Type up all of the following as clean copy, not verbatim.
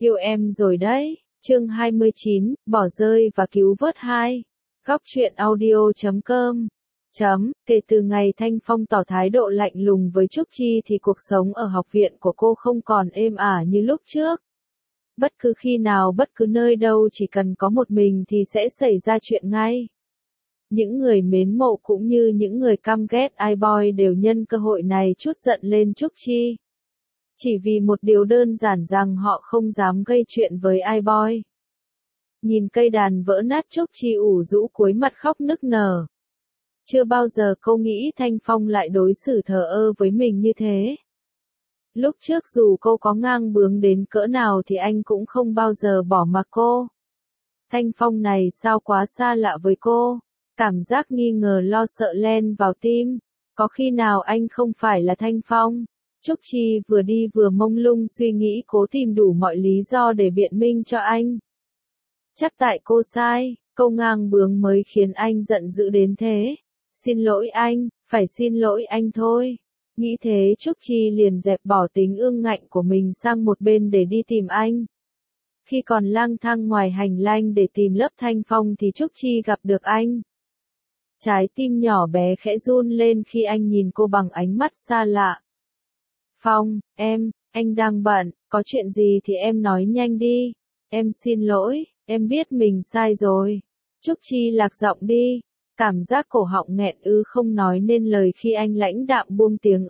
Yêu em rồi đấy. Chương 29, bỏ rơi và cứu vớt 2. Góc truyện audio.com. Kể từ ngày Thanh Phong tỏ thái độ lạnh lùng với Trúc Chi thì cuộc sống ở học viện của cô không còn êm ả như lúc trước. Bất cứ khi nào bất cứ nơi đâu chỉ cần có một mình thì sẽ xảy ra chuyện ngay. Những người mến mộ cũng như những người căm ghét iBoy đều nhân cơ hội này trút giận lên Trúc Chi. Chỉ vì một điều đơn giản rằng họ không dám gây chuyện với iBoy. Nhìn cây đàn vỡ nát Trúc Chi ủ rũ cúi mặt khóc nức nở. Chưa bao giờ cô nghĩ Thanh Phong lại đối xử thờ ơ với mình như thế. Lúc trước dù cô có ngang bướng đến cỡ nào thì anh cũng không bao giờ bỏ mặc cô. Thanh Phong này sao quá xa lạ với cô. Cảm giác nghi ngờ lo sợ len vào tim. Có khi nào anh không phải là Thanh Phong? Trúc Chi vừa đi vừa mông lung suy nghĩ cố tìm đủ mọi lý do để biện minh cho anh. Chắc tại cô sai, câu ngang bướng mới khiến anh giận dữ đến thế. Xin lỗi anh, phải xin lỗi anh thôi. Nghĩ thế Trúc Chi liền dẹp bỏ tính ương ngạnh của mình sang một bên để đi tìm anh. Khi còn lang thang ngoài hành lang để tìm lớp Thanh Phong thì Trúc Chi gặp được anh. Trái tim nhỏ bé khẽ run lên khi anh nhìn cô bằng ánh mắt xa lạ. Phong, anh đang bận, có chuyện gì thì em nói nhanh đi. Em xin lỗi, em biết mình sai rồi. Trúc Chi lạc giọng đi. Cảm giác cổ họng nghẹn không nói nên lời khi anh lãnh đạm buông tiếng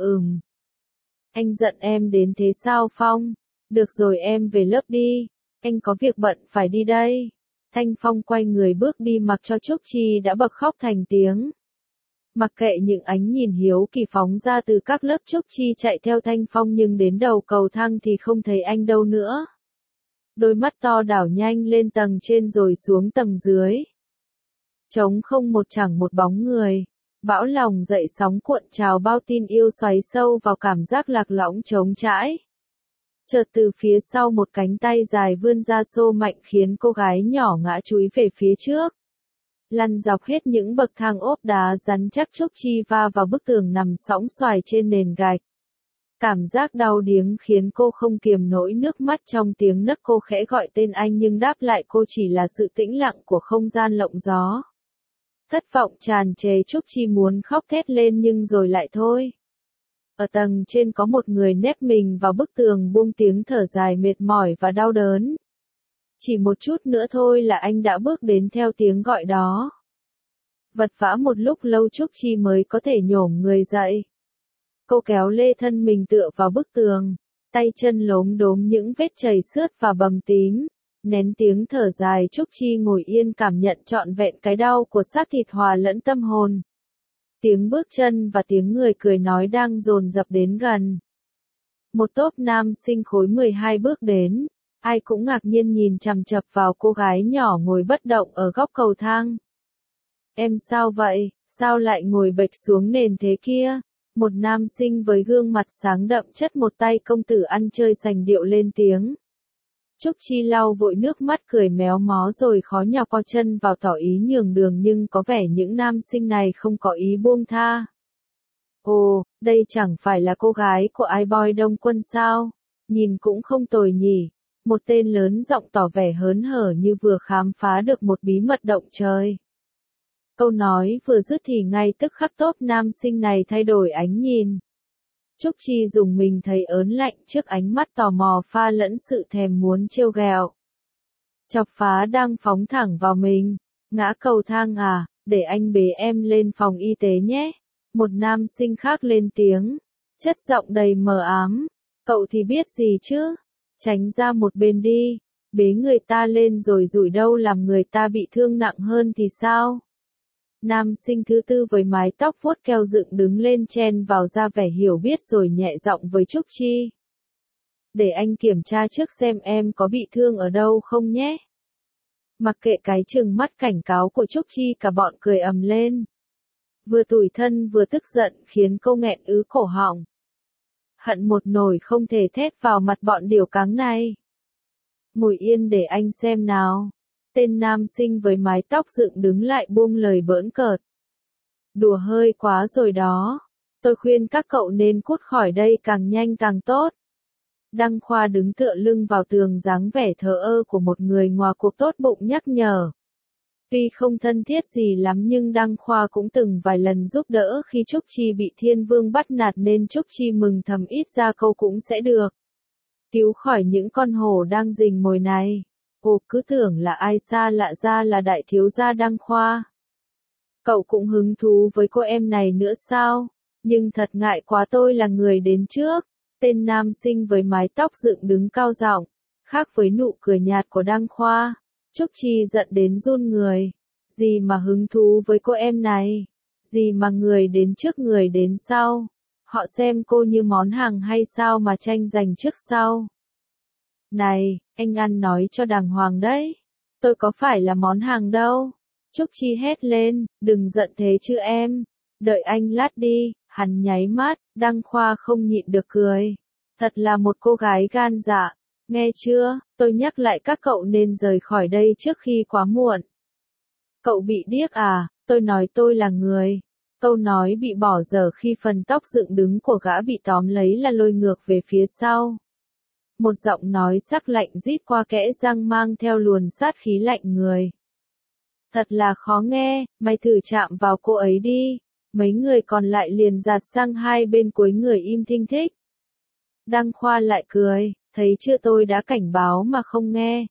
Anh giận em đến thế sao Phong? Được rồi em về lớp đi. Anh có việc bận phải đi đây. Thanh Phong quay người bước đi mặc cho Trúc Chi đã bật khóc thành tiếng. Mặc kệ những ánh nhìn hiếu kỳ phóng ra từ các lớp Trúc Chi chạy theo Thanh Phong nhưng đến đầu cầu thang thì không thấy anh đâu nữa. Đôi mắt to đảo nhanh lên tầng trên rồi xuống tầng dưới. Trống không một chẳng một bóng người. Bão lòng dậy sóng cuộn trào bao tin yêu xoáy sâu vào cảm giác lạc lõng trống trải. Chợt từ phía sau một cánh tay dài vươn ra xô mạnh khiến cô gái nhỏ ngã chúi về phía trước. Lăn dọc hết những bậc thang ốp đá rắn chắc Trúc Chi va vào bức tường nằm sõng xoài trên nền gạch. Cảm giác đau điếng khiến cô không kiềm nổi nước mắt trong tiếng nấc cô khẽ gọi tên anh nhưng đáp lại cô chỉ là sự tĩnh lặng của không gian lộng gió. Thất vọng tràn trề Trúc Chi muốn khóc thét lên nhưng rồi lại thôi. Ở tầng trên có một người nép mình vào bức tường buông tiếng thở dài mệt mỏi và đau đớn. Chỉ một chút nữa thôi là anh đã bước đến theo tiếng gọi đó. Vật vã một lúc lâu Trúc Chi mới có thể nhổm người dậy. Cô kéo lê thân mình tựa vào bức tường, tay chân lốm đốm những vết chảy xước và bầm tím. Nén tiếng thở dài Trúc Chi ngồi yên cảm nhận trọn vẹn cái đau của xác thịt hòa lẫn tâm hồn. Tiếng bước chân và tiếng người cười nói đang dồn dập đến gần. Một tốp nam sinh khối 12 bước đến, ai cũng ngạc nhiên nhìn chằm chằm vào cô gái nhỏ ngồi bất động ở góc cầu thang. Em sao vậy, sao lại ngồi bệt xuống nền thế kia? Một nam sinh với gương mặt sáng đậm chất một tay công tử ăn chơi sành điệu lên tiếng. Trúc Chi lau vội nước mắt cười méo mó rồi khó nhọc co chân vào tỏ ý nhường đường nhưng có vẻ những nam sinh này không có ý buông tha. Ồ, đây chẳng phải là cô gái của iBoy Đông Quân sao? Nhìn cũng không tồi nhỉ. Một tên lớn giọng tỏ vẻ hớn hở như vừa khám phá được một bí mật động trời. Câu nói vừa dứt thì ngay tức khắc tốp nam sinh này thay đổi ánh nhìn. Trúc Chi dùng mình thấy ớn lạnh trước ánh mắt tò mò pha lẫn sự thèm muốn trêu ghẹo. Chọc phá đang phóng thẳng vào mình. Ngã cầu thang à, để anh bế em lên phòng y tế nhé. Một nam sinh khác lên tiếng. Chất giọng đầy mờ ám. Cậu thì biết gì chứ? Tránh ra một bên đi. Bế người ta lên rồi rủi đâu làm người ta bị thương nặng hơn thì sao? Nam sinh thứ tư với mái tóc vuốt keo dựng đứng lên chen vào ra vẻ hiểu biết rồi nhẹ giọng với Trúc Chi. Để anh kiểm tra trước xem em có bị thương ở đâu không nhé. Mặc kệ cái trừng mắt cảnh cáo của Trúc Chi cả bọn cười ầm lên. Vừa tủi thân vừa tức giận khiến cô nghẹn cổ họng. Hận một nồi không thể thét vào mặt bọn điểu cáng này. Ngồi yên để anh xem nào. Tên nam sinh với mái tóc dựng đứng lại buông lời bỡn cợt. Đùa hơi quá rồi đó. Tôi khuyên các cậu nên cút khỏi đây càng nhanh càng tốt. Đăng Khoa đứng tựa lưng vào tường dáng vẻ thờ ơ của một người ngoài cuộc tốt bụng nhắc nhở. Tuy không thân thiết gì lắm nhưng Đăng Khoa cũng từng vài lần giúp đỡ khi Trúc Chi bị Thiên Vương bắt nạt nên Trúc Chi mừng thầm ít ra câu cũng sẽ được cứu khỏi những con hổ đang rình mồi này. Cô cứ tưởng là ai xa lạ ra là đại thiếu gia Đăng Khoa. Cậu cũng hứng thú với cô em này nữa sao? Nhưng thật ngại quá, tôi là người đến trước. Tên nam sinh với mái tóc dựng đứng cao giọng, khác với nụ cười nhạt của Đăng Khoa. Trúc Chi giận đến run người. Gì mà hứng thú với cô em này? Gì mà người đến trước người đến sau? Họ xem cô như món hàng hay sao mà tranh giành trước sau? Này, anh ăn nói cho đàng hoàng đấy. Tôi có phải là món hàng đâu. Trúc Chi hét lên, đừng giận thế chứ em. Đợi anh lát đi, hắn nháy mắt, Đăng Khoa không nhịn được cười. Thật là một cô gái gan dạ. Nghe chưa, tôi nhắc lại các cậu nên rời khỏi đây trước khi quá muộn. Cậu bị điếc à, tôi nói tôi là người. Câu nói bị bỏ dở khi phần tóc dựng đứng của gã bị tóm lấy là lôi ngược về phía sau. Một giọng nói sắc lạnh rít qua kẽ răng mang theo luồn sát khí lạnh người. Thật là khó nghe, mày thử chạm vào cô ấy đi. Mấy người còn lại liền dạt sang hai bên cuối người im thinh thích. Đăng Khoa lại cười, thấy chưa, tôi đã cảnh báo mà không nghe.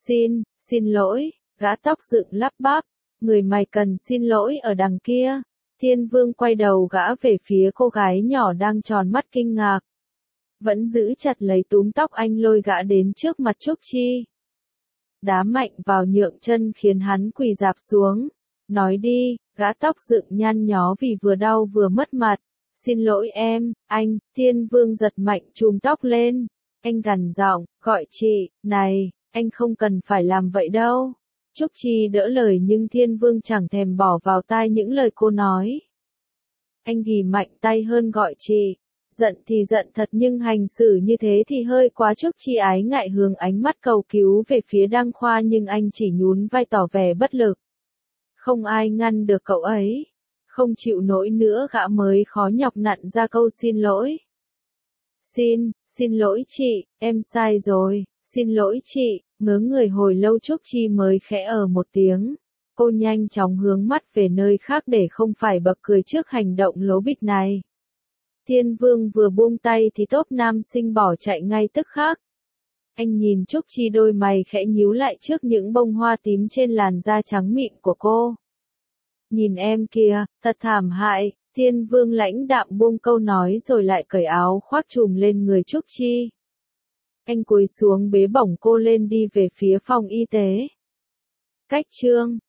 Xin lỗi, gã tóc dựng lắp bắp. Người mày cần xin lỗi ở đằng kia. Thiên Vương quay đầu gã về phía cô gái nhỏ đang tròn mắt kinh ngạc. Vẫn giữ chặt lấy túm tóc anh, lôi gã đến trước mặt Trúc Chi. Đá mạnh vào nhượng chân khiến hắn quỳ rạp xuống. Nói đi, gã tóc dựng nhăn nhó vì vừa đau vừa mất mặt. Xin lỗi em, anh. Thiên Vương giật mạnh chùm tóc lên. Anh gằn giọng, gọi chị, này, anh không cần phải làm vậy đâu. Trúc Chi đỡ lời nhưng Thiên Vương chẳng thèm bỏ vào tai những lời cô nói. Anh ghì mạnh tay hơn, gọi chị. Giận thì giận thật nhưng hành xử như thế thì hơi quá. Trúc Chi ái ngại hướng ánh mắt cầu cứu về phía Đăng Khoa nhưng anh chỉ nhún vai tỏ vẻ bất lực. Không ai ngăn được cậu ấy. Không chịu nổi nữa gã mới khó nhọc nặn ra câu xin lỗi. Xin lỗi chị, em sai rồi, xin lỗi chị. Ngớ người hồi lâu Trúc Chi mới khẽ một tiếng. Cô nhanh chóng hướng mắt về nơi khác để không phải bật cười trước hành động lố bịch này. Thiên Vương vừa buông tay thì tốp nam sinh bỏ chạy ngay tức khắc. Anh nhìn Trúc Chi, đôi mày khẽ nhíu lại trước những bông hoa tím trên làn da trắng mịn của cô. Nhìn em kìa, thật thảm hại. Thiên Vương lãnh đạm buông câu nói rồi lại cởi áo khoác trùm lên người Trúc Chi. Anh cúi xuống bế bổng cô lên đi về phía phòng y tế. Cách chương